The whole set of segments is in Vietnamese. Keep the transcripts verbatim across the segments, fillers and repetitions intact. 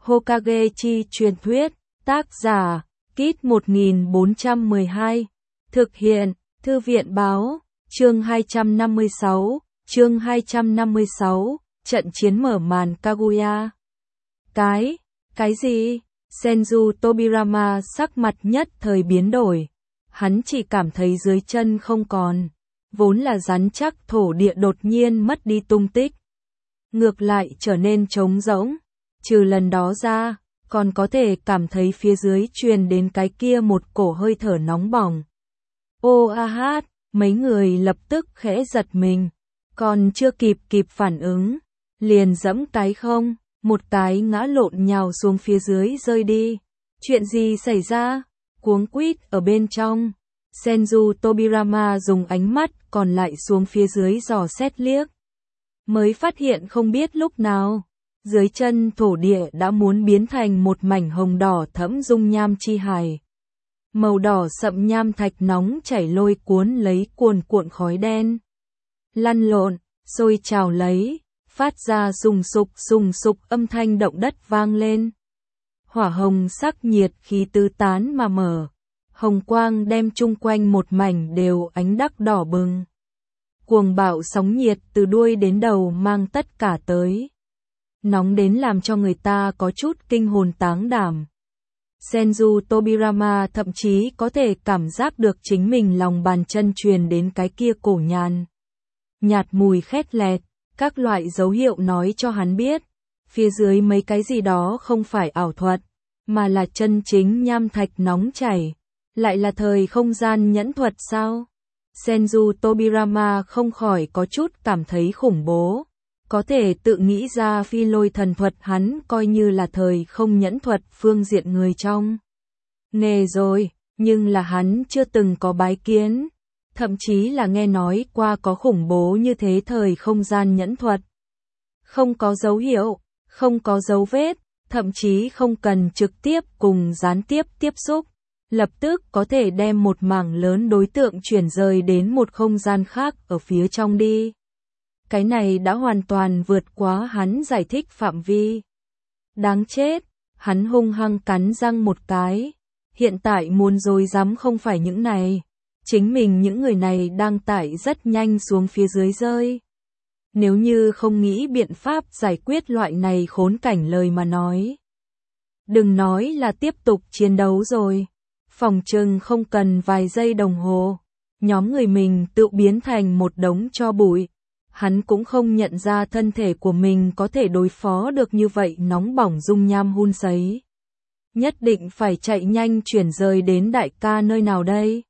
Hokage chi truyền thuyết, tác giả, Kit một nghìn bốn trăm mười hai, thực hiện, Thư viện báo, chương hai trăm năm mươi sáu, chương hai trăm năm mươi sáu, trận chiến mở màn Kaguya. Cái, cái gì? Senju Tobirama sắc mặt nhất thời biến đổi. Hắn chỉ cảm thấy dưới chân không còn, vốn là rắn chắc thổ địa đột nhiên mất đi tung tích. Ngược lại trở nên trống rỗng, trừ lần đó ra, còn có thể cảm thấy phía dưới truyền đến cái kia một cổ hơi thở nóng bỏng. Ô a hát, mấy người lập tức khẽ giật mình, còn chưa kịp kịp phản ứng, liền dẫm cái không, một cái ngã lộn nhào xuống phía dưới rơi đi. Chuyện gì xảy ra? Cuống quýt ở bên trong. Senju Tobirama dùng ánh mắt còn lại xuống phía dưới dò xét liếc. Mới phát hiện không biết lúc nào, dưới chân thổ địa đã muốn biến thành một mảnh hồng đỏ thẫm dung nham chi hải. Màu đỏ sậm nham thạch nóng chảy lôi cuốn lấy cuồn cuộn khói đen. Lăn lộn, sôi trào lấy, phát ra sùng sục sùng sục âm thanh động đất vang lên. Hỏa hồng sắc nhiệt khí tứ tán mà mở, hồng quang đem chung quanh một mảnh đều ánh đắc đỏ bừng. Cuồng bạo sóng nhiệt từ đuôi đến đầu mang tất cả tới. Nóng đến làm cho người ta có chút kinh hồn táng đảm. Senju Tobirama thậm chí có thể cảm giác được chính mình lòng bàn chân truyền đến cái kia cổ nhàn nhạt mùi khét lẹt, các loại dấu hiệu nói cho hắn biết, phía dưới mấy cái gì đó không phải ảo thuật, mà là chân chính nham thạch nóng chảy, lại là thời không gian nhẫn thuật sao? Senju Tobirama không khỏi có chút cảm thấy khủng bố, có thể tự nghĩ ra phi lôi thần thuật hắn coi như là thời không nhẫn thuật phương diện người trong nghề rồi, nhưng là hắn chưa từng có bái kiến, thậm chí là nghe nói qua có khủng bố như thế thời không gian nhẫn thuật. Không có dấu hiệu, không có dấu vết, thậm chí không cần trực tiếp cùng gián tiếp tiếp xúc, lập tức có thể đem một mảng lớn đối tượng chuyển rời đến một không gian khác ở phía trong đi. Cái này đã hoàn toàn vượt quá hắn giải thích phạm vi. Đáng chết, hắn hung hăng cắn răng một cái. Hiện tại muốn dối dám không phải những này. Chính mình những người này đang tải rất nhanh xuống phía dưới rơi. Nếu như không nghĩ biện pháp giải quyết loại này khốn cảnh lời mà nói. Đừng nói là tiếp tục chiến đấu rồi. Phòng trừng không cần vài giây đồng hồ. Nhóm người mình tự biến thành một đống tro bụi. Hắn cũng không nhận ra thân thể của mình có thể đối phó được như vậy nóng bỏng dung nham hun sấy. Nhất định phải chạy nhanh chuyển rời đến đại ca nơi nào đây.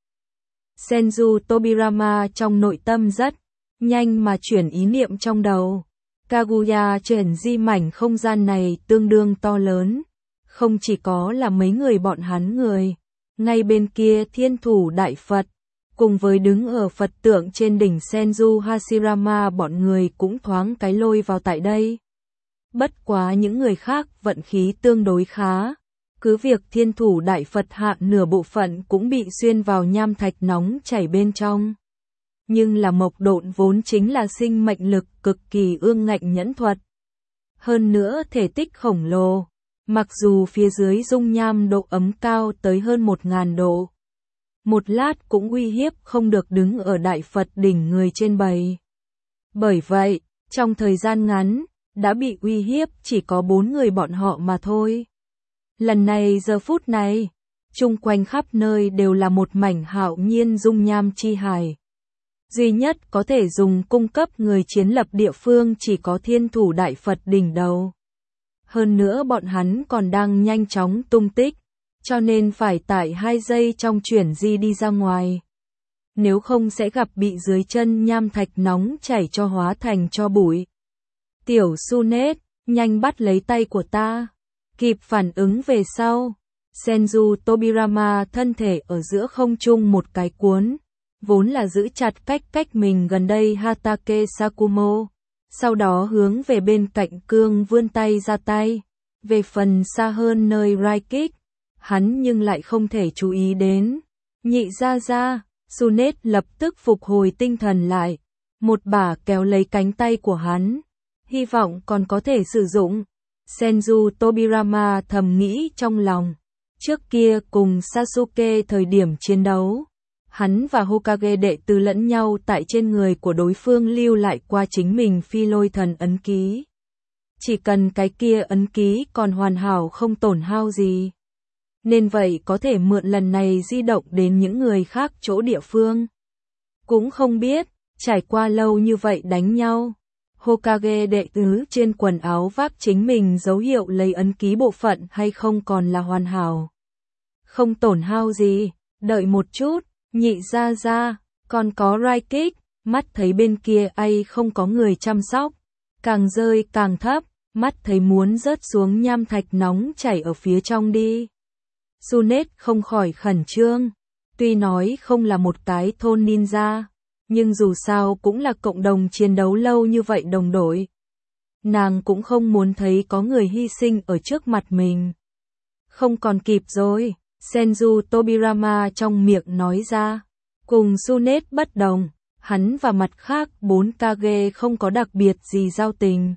Senju Tobirama trong nội tâm rất nhanh mà chuyển ý niệm trong đầu. Kaguya chuyển di mảnh không gian này tương đương to lớn. Không chỉ có là mấy người bọn hắn người. Ngay bên kia thiên thủ đại Phật. Cùng với đứng ở Phật tượng trên đỉnh Senju Hashirama bọn người cũng thoáng cái lôi vào tại đây. Bất quá những người khác vận khí tương đối khá. Cứ việc thiên thủ đại Phật hạ nửa bộ phận cũng bị xuyên vào nham thạch nóng chảy bên trong. Nhưng là mộc độn vốn chính là sinh mệnh lực cực kỳ ương ngạnh nhẫn thuật. Hơn nữa thể tích khổng lồ. Mặc dù phía dưới dung nham độ ấm cao tới hơn một nghìn độ. Một lát cũng uy hiếp không được đứng ở đại Phật đỉnh người trên bầy. Bởi vậy, trong thời gian ngắn, đã bị uy hiếp chỉ có bốn người bọn họ mà thôi. Lần này giờ phút này, chung quanh khắp nơi đều là một mảnh hạo nhiên dung nham chi hải. Duy nhất có thể dùng cung cấp người chiến lập địa phương chỉ có thiên thủ đại Phật đỉnh đầu. Hơn nữa bọn hắn còn đang nhanh chóng tung tích. Cho nên phải tải hai giây trong chuyển di đi ra ngoài. Nếu không sẽ gặp bị dưới chân nham thạch nóng chảy cho hóa thành cho bụi. Tiểu Sunet, nhanh bắt lấy tay của ta. Kịp phản ứng về sau. Senju Tobirama thân thể ở giữa không trung một cái cuốn. Vốn là giữ chặt cách cách mình gần đây Hatake Sakumo. Sau đó hướng về bên cạnh cương vươn tay ra tay. Về phần xa hơn nơi Raikik. Hắn nhưng lại không thể chú ý đến. Nhị ra ra, Sunet lập tức phục hồi tinh thần lại. Một bà kéo lấy cánh tay của hắn. Hy vọng còn có thể sử dụng. Senju Tobirama thầm nghĩ trong lòng. Trước kia cùng Sasuke thời điểm chiến đấu, hắn và Hokage đệ tử lẫn nhau tại trên người của đối phương lưu lại qua chính mình phi lôi thần ấn ký. Chỉ cần cái kia ấn ký còn hoàn hảo không tổn hao gì. Nên vậy có thể mượn lần này di động đến những người khác chỗ địa phương. Cũng không biết, trải qua lâu như vậy đánh nhau, Hokage đệ tử trên quần áo vác chính mình dấu hiệu lấy ấn ký bộ phận hay không còn là hoàn hảo. Không tổn hao gì, đợi một chút, nhị ra ra, còn có Raikik, mắt thấy bên kia ai không có người chăm sóc, càng rơi càng thấp, mắt thấy muốn rớt xuống nham thạch nóng chảy ở phía trong đi. Tsunade không khỏi khẩn trương, tuy nói không là một cái thôn ninja, nhưng dù sao cũng là cộng đồng chiến đấu lâu như vậy đồng đội. Nàng cũng không muốn thấy có người hy sinh ở trước mặt mình. Không còn kịp rồi, Senju Tobirama trong miệng nói ra. Cùng Tsunade bất đồng, hắn và mặt khác bốn Kage không có đặc biệt gì giao tình.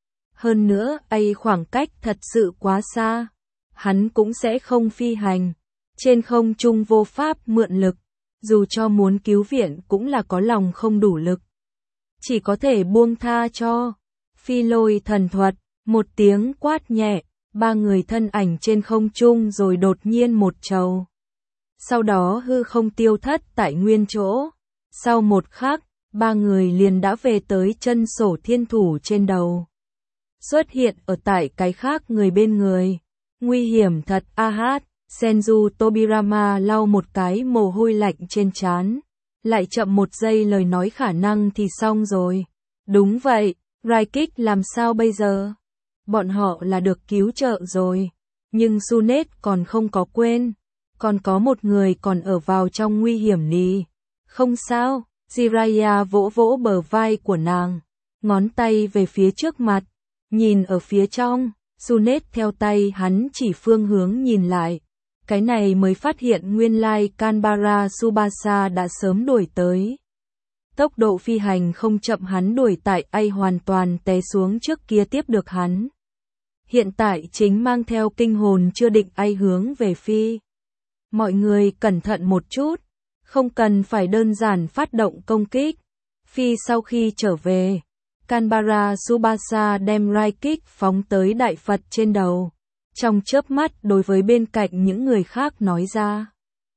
Hơn nữa, ai khoảng cách thật sự quá xa, hắn cũng sẽ không phi hành. Trên không trung vô pháp mượn lực, dù cho muốn cứu viện cũng là có lòng không đủ lực. Chỉ có thể buông tha cho phi lôi thần thuật, một tiếng quát nhẹ, ba người thân ảnh trên không trung rồi đột nhiên một trầu. Sau đó hư không tiêu thất tại nguyên chỗ. Sau một khắc, ba người liền đã về tới chân sổ thiên thủ trên đầu. Xuất hiện ở tại cái khác người bên người. Nguy hiểm thật a hát, Senju Tobirama lau một cái mồ hôi lạnh trên trán. Lại chậm một giây lời nói khả năng thì xong rồi. Đúng vậy, Raikik làm sao bây giờ? Bọn họ là được cứu trợ rồi. Nhưng Tsunade còn không có quên. Còn có một người còn ở vào trong nguy hiểm nì. Không sao, Jiraiya vỗ vỗ bờ vai của nàng. Ngón tay về phía trước mặt. Nhìn ở phía trong, Tsunade theo tay hắn chỉ phương hướng nhìn lại. Cái này mới phát hiện nguyên lai Kanbara Tsubasa đã sớm đuổi tới. Tốc độ phi hành không chậm hắn đuổi tại ai hoàn toàn té xuống trước kia tiếp được hắn. Hiện tại chính mang theo kinh hồn chưa định ai hướng về phi. Mọi người cẩn thận một chút, không cần phải đơn giản phát động công kích. Phi sau khi trở về, Kanbara Tsubasa đem Raikik phóng tới đại Phật trên đầu. Trong chớp mắt đối với bên cạnh những người khác nói ra.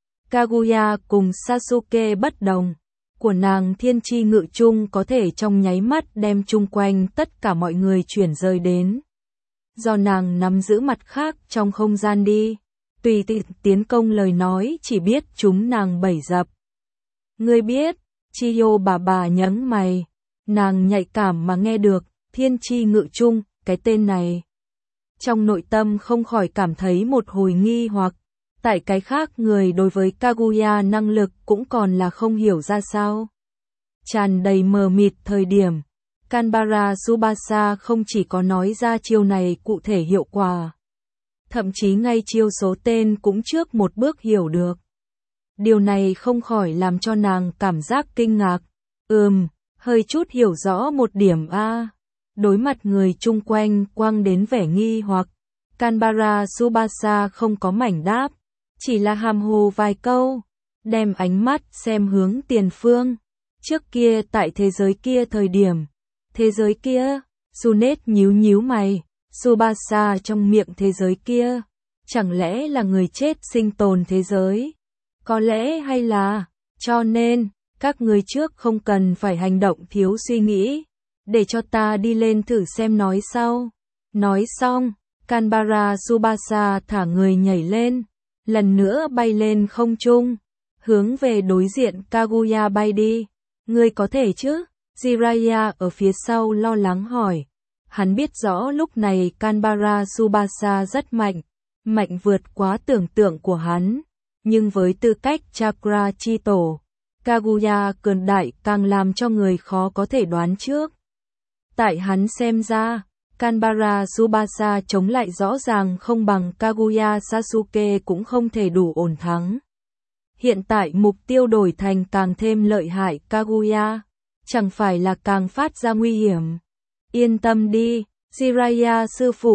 Kaguya cùng Sasuke bất đồng. Của nàng thiên chi ngự chung có thể trong nháy mắt đem chung quanh tất cả mọi người chuyển rời đến. Do nàng nắm giữ mặt khác trong không gian đi. Tùy tiện tiến công lời nói chỉ biết chúng nàng bẩy dập. Ngươi biết, Chiyo bà bà nhấn mày. Nàng nhạy cảm mà nghe được, thiên chi ngự chung, cái tên này. Trong nội tâm không khỏi cảm thấy một hồi nghi hoặc. Tại cái khác người đối với Kaguya năng lực cũng còn là không hiểu ra sao. Tràn đầy mờ mịt thời điểm. Kanbara Tsubasa không chỉ có nói ra chiêu này cụ thể hiệu quả. Thậm chí ngay chiêu số tên cũng trước một bước hiểu được. Điều này không khỏi làm cho nàng cảm giác kinh ngạc. Ừm, hơi chút hiểu rõ một điểm a. Đối mặt người chung quanh quăng đến vẻ nghi hoặc. Kanbara Tsubasa không có mảnh đáp. Chỉ là hàm hồ vài câu. Đem ánh mắt xem hướng tiền phương. Trước kia tại thế giới kia thời điểm. Thế giới kia, Tsunade nhíu nhíu mày. Tsubasa trong miệng thế giới kia. Chẳng lẽ là người chết sinh tồn thế giới? Có lẽ hay là, cho nên, các người trước không cần phải hành động thiếu suy nghĩ. Để cho ta đi lên thử xem nói sau. Nói xong, Kanbara Tsubasa thả người nhảy lên. Lần nữa bay lên không trung. Hướng về đối diện Kaguya bay đi. Ngươi có thể chứ? Jiraiya ở phía sau lo lắng hỏi. Hắn biết rõ lúc này Kanbara Tsubasa rất mạnh. Mạnh vượt quá tưởng tượng của hắn. Nhưng với tư cách Chakra chi tổ, Kaguya cường đại càng làm cho người khó có thể đoán trước. Tại hắn xem ra, Kanbara Tsubasa chống lại rõ ràng không bằng Kaguya Sasuke cũng không thể đủ ổn thắng. Hiện tại mục tiêu đổi thành càng thêm lợi hại Kaguya, chẳng phải là càng phát ra nguy hiểm. Yên tâm đi, Jiraiya sư phụ,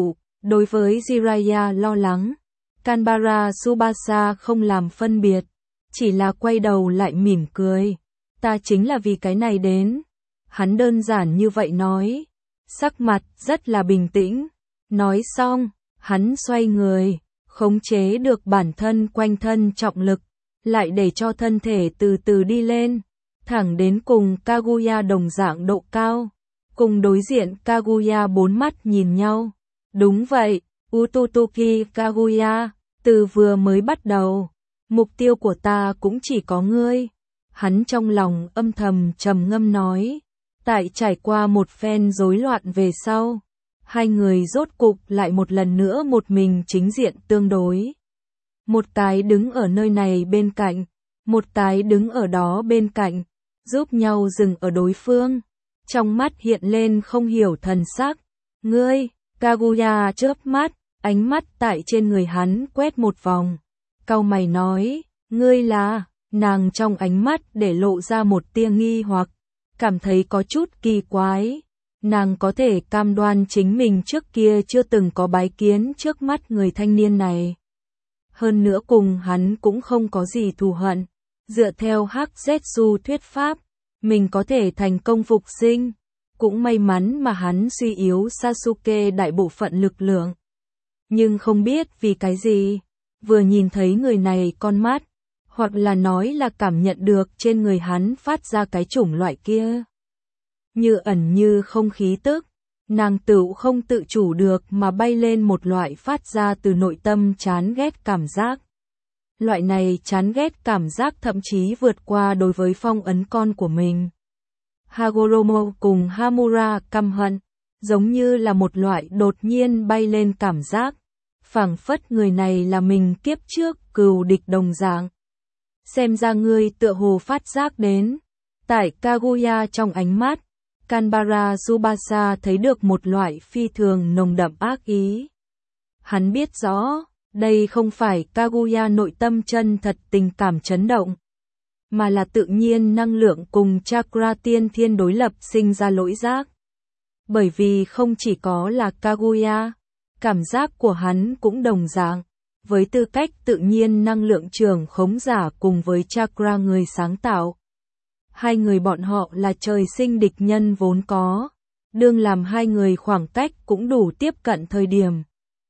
Đối với Jiraiya lo lắng, Kanbara Tsubasa không làm phân biệt, chỉ là quay đầu lại mỉm cười. Ta chính là vì cái này đến. Hắn đơn giản như vậy nói, sắc mặt rất là bình tĩnh. Nói xong, hắn xoay người, khống chế được bản thân quanh thân trọng lực, lại để cho thân thể từ từ đi lên, thẳng đến cùng Kaguya đồng dạng độ cao. Cùng đối diện Kaguya bốn mắt nhìn nhau. Đúng vậy, Ututuki Kaguya, từ vừa mới bắt đầu, mục tiêu của ta cũng chỉ có ngươi. Hắn trong lòng âm thầm trầm ngâm nói. Tại trải qua một phen rối loạn về sau, hai người rốt cục lại một lần nữa một mình chính diện tương đối. Một cái đứng ở nơi này bên cạnh, một cái đứng ở đó bên cạnh, giúp nhau dừng ở đối phương. Trong mắt hiện lên không hiểu thần sắc. Ngươi, Kaguya chớp mắt, ánh mắt tại trên người hắn quét một vòng. Cau mày nói, ngươi là, nàng trong ánh mắt để lộ ra một tia nghi hoặc, cảm thấy có chút kỳ quái. Nàng có thể cam đoan chính mình trước kia chưa từng có bái kiến trước mắt người thanh niên này. Hơn nữa cùng hắn cũng không có gì thù hận. Dựa theo Hắc Zetsu thuyết pháp, mình có thể thành công phục sinh. Cũng may mắn mà hắn suy yếu Sasuke đại bộ phận lực lượng. Nhưng không biết vì cái gì, vừa nhìn thấy người này con mắt, hoặc là nói là cảm nhận được trên người hắn phát ra cái chủng loại kia. Như ẩn như không khí tức, nàng tựu không tự chủ được mà bay lên một loại phát ra từ nội tâm chán ghét cảm giác. Loại này chán ghét cảm giác thậm chí vượt qua đối với phong ấn con của mình. Hagoromo cùng Hamura căm hận, giống như là một loại đột nhiên bay lên cảm giác, phảng phất người này là mình kiếp trước cừu địch đồng dạng. Xem ra ngươi tựa hồ phát giác đến. Tại Kaguya trong ánh mắt, Kanbara Tsubasa thấy được một loại phi thường nồng đậm ác ý. Hắn biết rõ, đây không phải Kaguya nội tâm chân thật tình cảm chấn động, mà là tự nhiên năng lượng cùng chakra tiên thiên đối lập sinh ra lỗi giác. Bởi vì không chỉ có là Kaguya, cảm giác của hắn cũng đồng dạng, với tư cách tự nhiên năng lượng trưởng khống giả cùng với chakra người sáng tạo. Hai người bọn họ là trời sinh địch nhân vốn có, đương làm hai người khoảng cách cũng đủ tiếp cận thời điểm.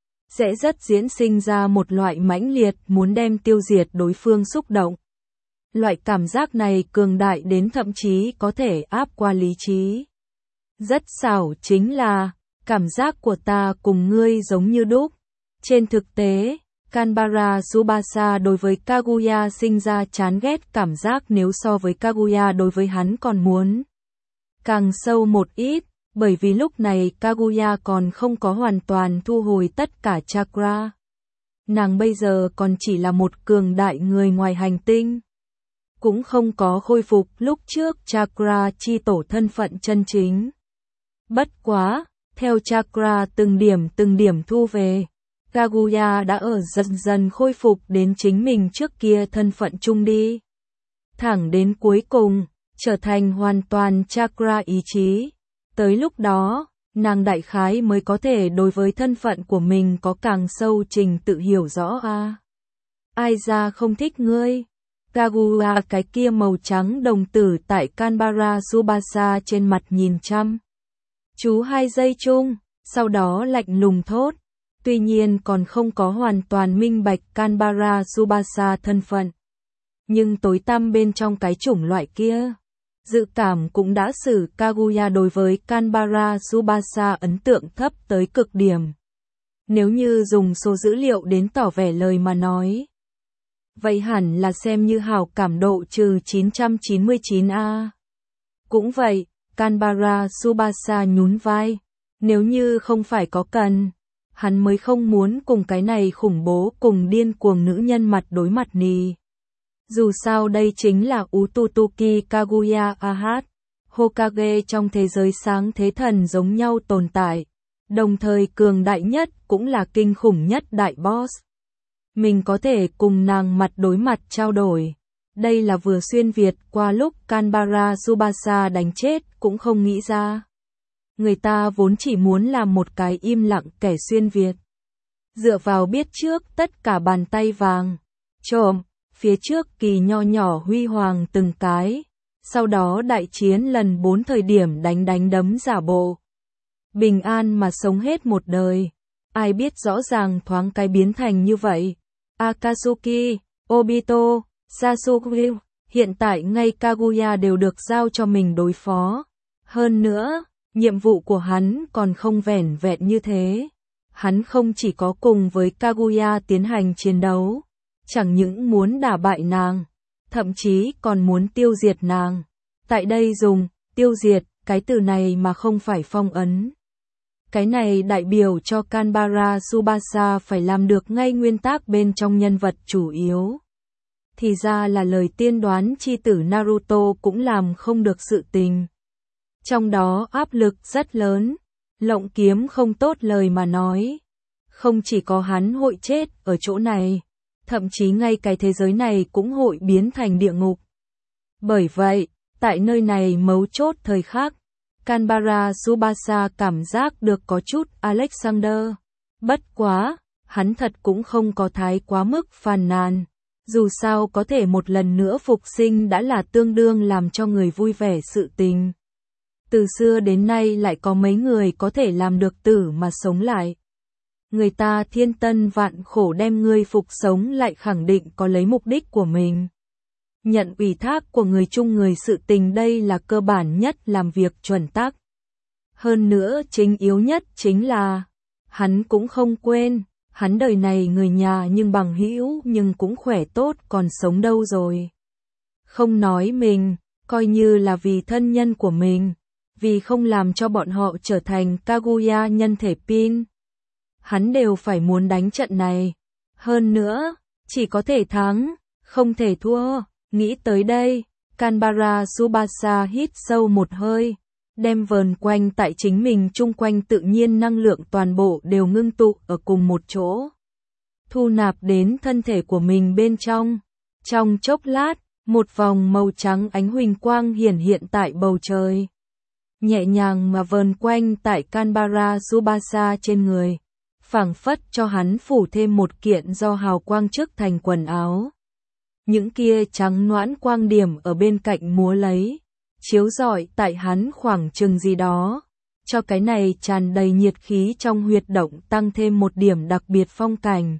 Sẽ rất diễn sinh ra một loại mãnh liệt muốn đem tiêu diệt đối phương xúc động. Loại cảm giác này cường đại đến thậm chí có thể áp qua lý trí. Rất xảo chính là, cảm giác của ta cùng ngươi giống như đúc. Trên thực tế, Kanbara Tsubasa đối với Kaguya sinh ra chán ghét cảm giác nếu so với Kaguya đối với hắn còn muốn càng sâu một ít, bởi vì lúc này Kaguya còn không có hoàn toàn thu hồi tất cả chakra. Nàng bây giờ còn chỉ là một cường đại người ngoài hành tinh, cũng không có khôi phục lúc trước chakra chi tổ thân phận chân chính. Bất quá, theo chakra từng điểm từng điểm thu về, Kaguya đã ở dần dần khôi phục đến chính mình trước kia thân phận chung đi. Thẳng đến cuối cùng, trở thành hoàn toàn chakra ý chí. Tới lúc đó, nàng đại khái mới có thể đối với thân phận của mình có càng sâu trình tự hiểu rõ a. À. Ai ra không thích ngươi? Kaguya cái kia màu trắng đồng tử tại Kanbara Tsubasa trên mặt nhìn chăm chú hai giây chung, sau đó lạnh lùng thốt. Tuy nhiên còn không có hoàn toàn minh bạch Kanbara Tsubasa thân phận, nhưng tối tăm bên trong cái chủng loại kia, dự cảm cũng đã xử Kaguya đối với Kanbara Tsubasa ấn tượng thấp tới cực điểm. Nếu như dùng số dữ liệu đến tỏ vẻ lời mà nói, vậy hẳn là xem như hảo cảm độ trừ chín trăm chín mươi chín a. Cũng vậy, Kanbara Tsubasa nhún vai, nếu như không phải có cần, hắn mới không muốn cùng cái này khủng bố cùng điên cuồng nữ nhân mặt đối mặt nì. Dù sao đây chính là Ututuki Kaguya Ahat, Hokage trong thế giới sáng thế thần giống nhau tồn tại, đồng thời cường đại nhất cũng là kinh khủng nhất đại boss. Mình có thể cùng nàng mặt đối mặt trao đổi. Đây là vừa xuyên Việt qua lúc Kanbara Tsubasa đánh chết cũng không nghĩ ra. Người ta vốn chỉ muốn làm một cái im lặng kẻ xuyên Việt. Dựa vào biết trước tất cả bàn tay vàng, trộm, phía trước kỳ nho nhỏ huy hoàng từng cái, sau đó đại chiến lần bốn thời điểm đánh đánh đấm giả bộ. Bình an mà sống hết một đời, ai biết rõ ràng thoáng cái biến thành như vậy. Akatsuki, Obito, Sasuke, hiện tại ngay Kaguya đều được giao cho mình đối phó. Hơn nữa, nhiệm vụ của hắn còn không vẻn vẹn như thế. Hắn không chỉ có cùng với Kaguya tiến hành chiến đấu, chẳng những muốn đả bại nàng, thậm chí còn muốn tiêu diệt nàng. Tại đây dùng tiêu diệt cái từ này mà không phải phong ấn. Cái này đại biểu cho Kanbara Tsubasa phải làm được ngay nguyên tắc bên trong nhân vật chủ yếu. Thì ra là lời tiên đoán chi tử Naruto cũng làm không được sự tình. Trong đó áp lực rất lớn, lộng kiếm không tốt lời mà nói. Không chỉ có hắn hội chết ở chỗ này, thậm chí ngay cái thế giới này cũng hội biến thành địa ngục. Bởi vậy, tại nơi này mấu chốt thời khắc, Kanbara Tsubasa cảm giác được có chút Alexander. Bất quá, hắn thật cũng không có thái quá mức phàn nàn. Dù sao có thể một lần nữa phục sinh đã là tương đương làm cho người vui vẻ sự tình. Từ xưa đến nay lại có mấy người có thể làm được tử mà sống lại. Người ta thiên tân vạn khổ đem ngươi phục sống lại khẳng định có lấy mục đích của mình. Nhận ủy thác của người chung người sự tình đây là cơ bản nhất làm việc chuẩn tắc. Hơn nữa chính yếu nhất chính là, hắn cũng không quên, hắn đời này người nhà nhưng bằng hữu nhưng cũng khỏe tốt còn sống đâu rồi. Không nói mình, coi như là vì thân nhân của mình, vì không làm cho bọn họ trở thành Kaguya nhân thể pin. Hắn đều phải muốn đánh trận này. Hơn nữa, chỉ có thể thắng, không thể thua. Nghĩ tới đây, Kanbara Tsubasa hít sâu một hơi, đem vờn quanh tại chính mình chung quanh tự nhiên năng lượng toàn bộ đều ngưng tụ ở cùng một chỗ. Thu nạp đến thân thể của mình bên trong. Trong chốc lát, một vòng màu trắng ánh huỳnh quang hiển hiện tại bầu trời. Nhẹ nhàng mà vờn quanh tại Kanbara Tsubasa trên người, phảng phất cho hắn phủ thêm một kiện do hào quang trước thành quần áo. Những kia trắng noãn quang điểm ở bên cạnh múa lấy, chiếu rọi tại hắn khoảng chừng gì đó, cho cái này tràn đầy nhiệt khí trong huyệt động tăng thêm một điểm đặc biệt phong cảnh.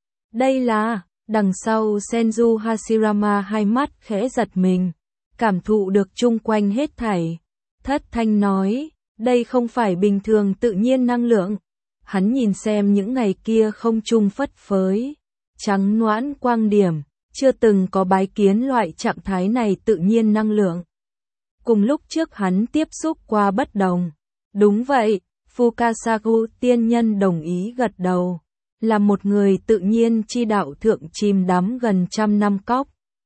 Đây là, đằng sau Senju Hashirama hai mắt khẽ giật mình, cảm thụ được chung quanh hết thảy. Thất thanh nói, đây không phải bình thường tự nhiên năng lượng. Hắn nhìn xem những ngày kia không trung phất phới, trắng noãn quang điểm, chưa từng có bái kiến loại trạng thái này tự nhiên năng lượng. Cùng lúc trước hắn tiếp xúc qua bất đồng. Đúng vậy, Fukasaku tiên nhân đồng ý gật đầu. Là một người tự nhiên chi đạo thượng chìm đắm gần trăm năm cóc.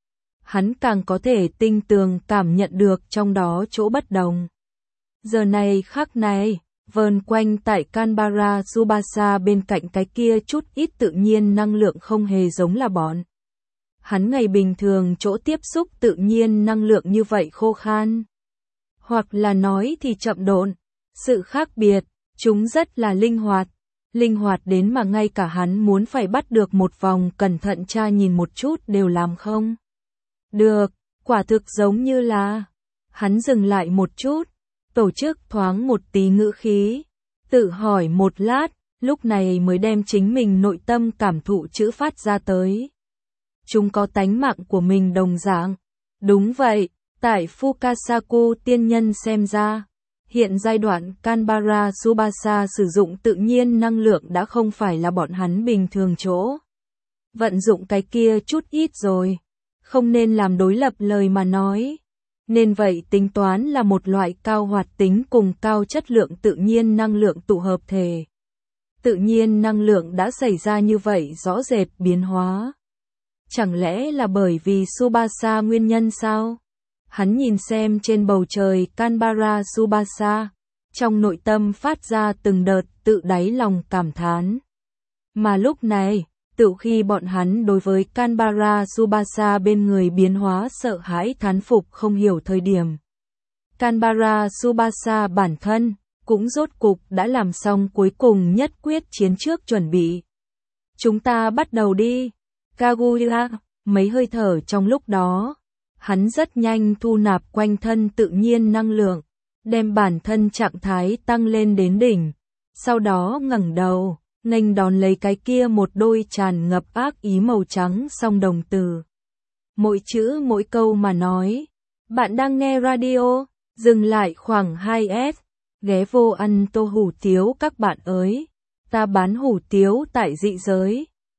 Hắn càng có thể tinh tường cảm nhận được trong đó chỗ bất đồng. Giờ này khắc này, vờn quanh tại Kanbara Tsubasa bên cạnh cái kia chút ít tự nhiên năng lượng không hề giống là bọn. Hắn ngày bình thường chỗ tiếp xúc tự nhiên năng lượng như vậy khô khan. Hoặc là nói thì chậm độn. Sự khác biệt, chúng rất là linh hoạt. Linh hoạt đến mà ngay cả hắn muốn phải bắt được một vòng cẩn thận tra nhìn một chút đều làm không được, quả thực giống như là. Hắn dừng lại một chút, tổ chức thoáng một tí ngữ khí, tự hỏi một lát, lúc này mới đem chính mình nội tâm cảm thụ chữ phát ra tới. Chúng có tánh mạng của mình đồng dạng. Đúng vậy, tại Fukasaku tiên nhân xem ra, hiện giai đoạn Kanbara Tsubasa sử dụng tự nhiên năng lượng đã không phải là bọn hắn bình thường chỗ. Vận dụng cái kia chút ít rồi, không nên làm đối lập lời mà nói. Nên vậy tính toán là một loại cao hoạt tính cùng cao chất lượng tự nhiên năng lượng tụ hợp thể. Tự nhiên năng lượng đã xảy ra như vậy rõ rệt biến hóa. Chẳng lẽ là bởi vì Tsubasa nguyên nhân sao? Hắn nhìn xem trên bầu trời Kanbara Tsubasa, trong nội tâm phát ra từng đợt tự đáy lòng cảm thán. Mà lúc này, tự khi bọn hắn đối với Kanbara Tsubasa bên người biến hóa sợ hãi thán phục không hiểu thời điểm. Kanbara Tsubasa bản thân, cũng rốt cục đã làm xong cuối cùng nhất quyết chiến trước chuẩn bị. Chúng ta bắt đầu đi. Kaguya, mấy hơi thở trong lúc đó. Hắn rất nhanh thu nạp quanh thân tự nhiên năng lượng, đem bản thân trạng thái tăng lên đến đỉnh. Sau đó ngẩng đầu, nghênh đón lấy cái kia một đôi tràn ngập ác ý màu trắng song đồng từ. Mỗi chữ mỗi câu mà nói. Bạn đang nghe radio, dừng lại khoảng hai S, ghé vô ăn tô hủ tiếu các bạn ơi. Ta bán hủ tiếu tại dị giới.